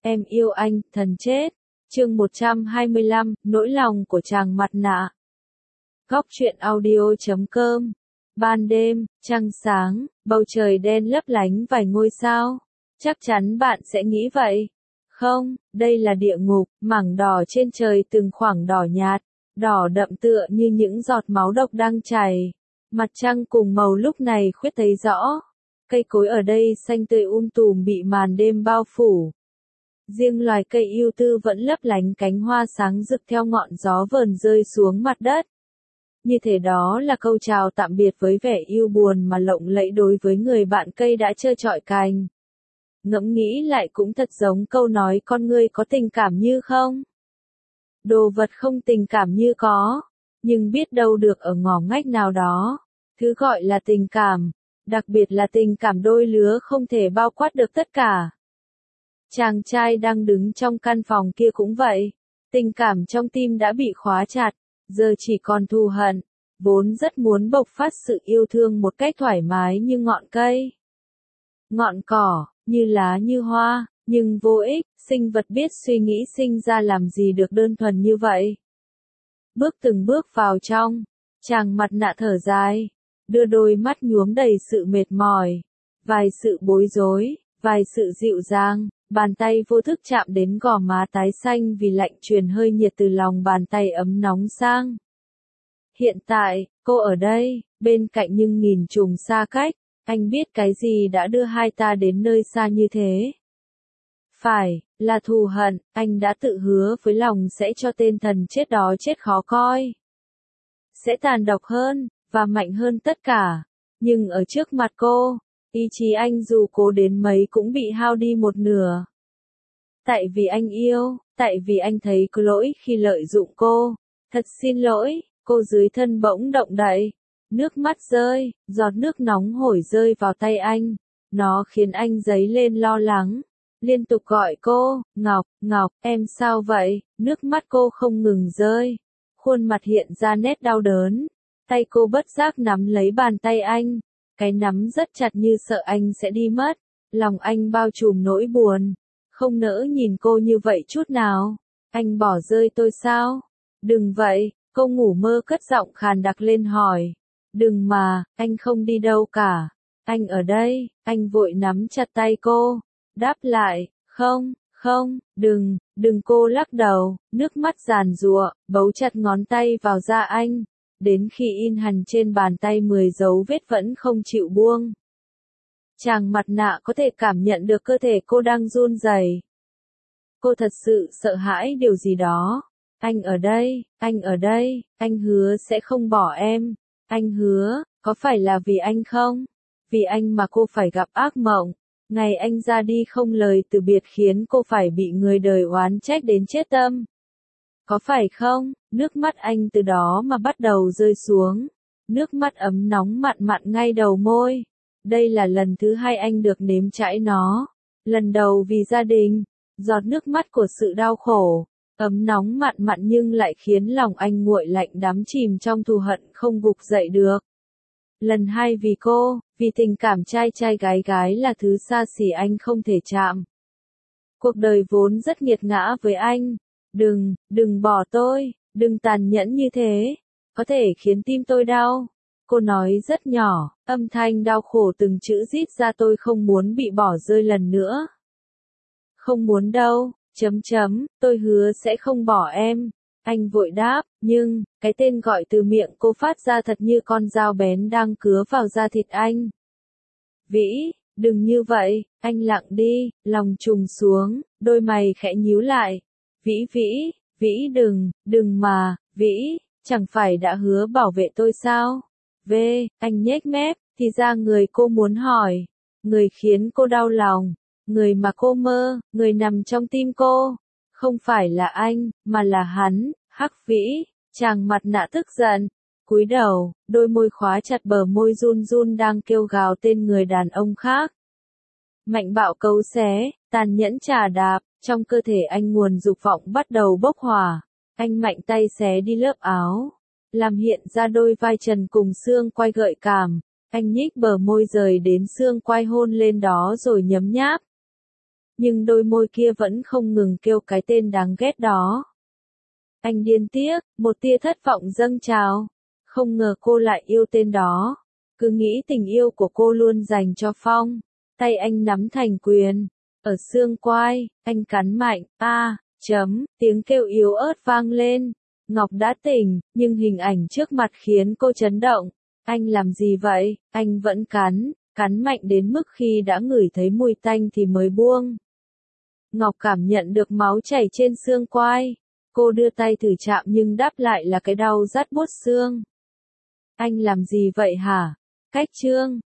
Em yêu anh, thần chết. Chương 125, nỗi lòng của chàng mặt nạ. Góc truyện audio.com. Ban đêm, trăng sáng, bầu trời đen lấp lánh vài ngôi sao. Chắc chắn bạn sẽ nghĩ vậy. Không, đây là địa ngục, mảng đỏ trên trời từng khoảng đỏ nhạt, đỏ đậm tựa như những giọt máu độc đang chảy. Mặt trăng cùng màu lúc này khuyết thấy rõ. Cây cối ở đây xanh tươi tùm bị màn đêm bao phủ. Riêng loài cây ưu tư vẫn lấp lánh cánh hoa sáng rực theo ngọn gió vờn rơi xuống mặt đất. Như thế đó là câu chào tạm biệt với vẻ yêu buồn mà lộng lẫy đối với người bạn cây đã trơ trọi cành. Ngẫm nghĩ lại cũng thật giống câu nói con người có tình cảm như không? Đồ vật không tình cảm như có, nhưng biết đâu được ở ngõ ngách nào đó. Thứ gọi là tình cảm, đặc biệt là tình cảm đôi lứa không thể bao quát được tất cả. Chàng trai đang đứng trong căn phòng kia cũng vậy. Tình cảm trong tim đã bị khóa chặt, giờ chỉ còn thù hận. Vốn rất muốn bộc phát sự yêu thương một cách thoải mái như ngọn cây, ngọn cỏ, như lá như hoa, nhưng vô ích, sinh vật biết suy nghĩ sinh ra làm gì được đơn thuần như vậy. Bước từng bước vào trong, chàng mặt nạ thở dài, đưa đôi mắt nhuốm đầy sự mệt mỏi, vài sự bối rối, vài sự dịu dàng. Bàn tay vô thức chạm đến gò má tái xanh vì lạnh truyền hơi nhiệt từ lòng bàn tay ấm nóng sang. Hiện tại, cô ở đây, bên cạnh nhưng nghìn trùng xa cách, anh biết cái gì đã đưa hai ta đến nơi xa như thế. Phải, là thù hận, anh đã tự hứa với lòng sẽ cho tên thần chết đó chết khó coi. Sẽ tàn độc hơn, và mạnh hơn tất cả, nhưng ở trước mặt cô, ý chí anh dù cố đến mấy cũng bị hao đi một nửa. Tại vì anh yêu, tại vì anh thấy có lỗi khi lợi dụng cô. Thật xin lỗi, cô dưới thân bỗng động đậy. Nước mắt rơi, giọt nước nóng hổi rơi vào tay anh. Nó khiến anh dấy lên lo lắng. Liên tục gọi cô, Ngọc, Ngọc, em sao vậy? Nước mắt cô không ngừng rơi. Khuôn mặt hiện ra nét đau đớn. Tay cô bất giác nắm lấy bàn tay anh. Cái nắm rất chặt như sợ anh sẽ đi mất. Lòng anh bao trùm nỗi buồn. Không nỡ nhìn cô như vậy chút nào. Anh bỏ rơi tôi sao? Đừng vậy, cô ngủ mơ cất giọng khàn đặc lên hỏi. Đừng mà, anh không đi đâu cả. Anh ở đây, anh vội nắm chặt tay cô. Đáp lại, không, không, đừng cô lắc đầu, nước mắt giàn giụa, bấu chặt ngón tay vào da anh. Đến khi in hằn trên bàn tay 10 dấu vết vẫn không chịu buông. Chàng mặt nạ có thể cảm nhận được cơ thể cô đang run rẩy. Cô thật sự sợ hãi điều gì đó. Anh ở đây, anh hứa sẽ không bỏ em. Anh hứa, có phải là vì anh không? Vì anh mà cô phải gặp ác mộng. Ngày anh ra đi không lời từ biệt khiến cô phải bị người đời oán trách đến chết tâm. Có phải không? Nước mắt anh từ đó mà bắt đầu rơi xuống. Nước mắt ấm nóng mặn mặn ngay đầu môi. Đây là lần thứ hai anh được nếm trải nó. Lần đầu vì gia đình, giọt nước mắt của sự đau khổ, ấm nóng mặn mặn nhưng lại khiến lòng anh nguội lạnh đắm chìm trong thù hận không gục dậy được. Lần hai vì cô, vì tình cảm trai trai gái gái là thứ xa xỉ anh không thể chạm. Cuộc đời vốn rất nghiệt ngã với anh. Đừng bỏ tôi, đừng tàn nhẫn như thế, có thể khiến tim tôi đau. Cô nói rất nhỏ, âm thanh đau khổ từng chữ rít ra tôi không muốn bị bỏ rơi lần nữa. Không muốn đâu, tôi hứa sẽ không bỏ em. Anh vội đáp, nhưng, cái tên gọi từ miệng cô phát ra thật như con dao bén đang cứa vào da thịt anh. Vĩ, đừng như vậy, anh lặng đi, lòng trùng xuống, đôi mày khẽ nhíu lại. Vĩ đừng mà, Vĩ, chẳng phải đã hứa bảo vệ tôi sao? Anh nhếch mép, thì ra người cô muốn hỏi, người khiến cô đau lòng, người mà cô mơ, người nằm trong tim cô, không phải là anh, mà là hắn. Hắc Vĩ, chàng mặt nạ tức giận, cúi đầu, đôi môi khóa chặt bờ môi run run đang kêu gào tên người đàn ông khác. Mạnh bạo cấu xé, tàn nhẫn chà đạp, trong cơ thể anh nguồn dục vọng bắt đầu bốc hỏa. Anh mạnh tay xé đi lớp áo, làm hiện ra đôi vai trần cùng xương quai gợi cảm. Anh nhích bờ môi rời đến xương quai hôn lên đó rồi nhấm nháp. nhưng đôi môi kia vẫn không ngừng kêu cái tên đáng ghét đó. Anh điên tiếc, một tia thất vọng dâng trào. Không ngờ cô lại yêu tên đó. Cứ nghĩ tình yêu của cô luôn dành cho Phong. Tay anh nắm thành quyền. Ở xương quai, anh cắn mạnh, tiếng kêu yếu ớt vang lên. Ngọc đã tỉnh, nhưng hình ảnh trước mặt khiến cô chấn động. Anh làm gì vậy? Anh vẫn cắn mạnh đến mức khi đã ngửi thấy mùi tanh thì mới buông. Ngọc cảm nhận được máu chảy trên xương quai. Cô đưa tay thử chạm nhưng đáp lại là cái đau rát buốt xương. Anh làm gì vậy hả? Cách Trương,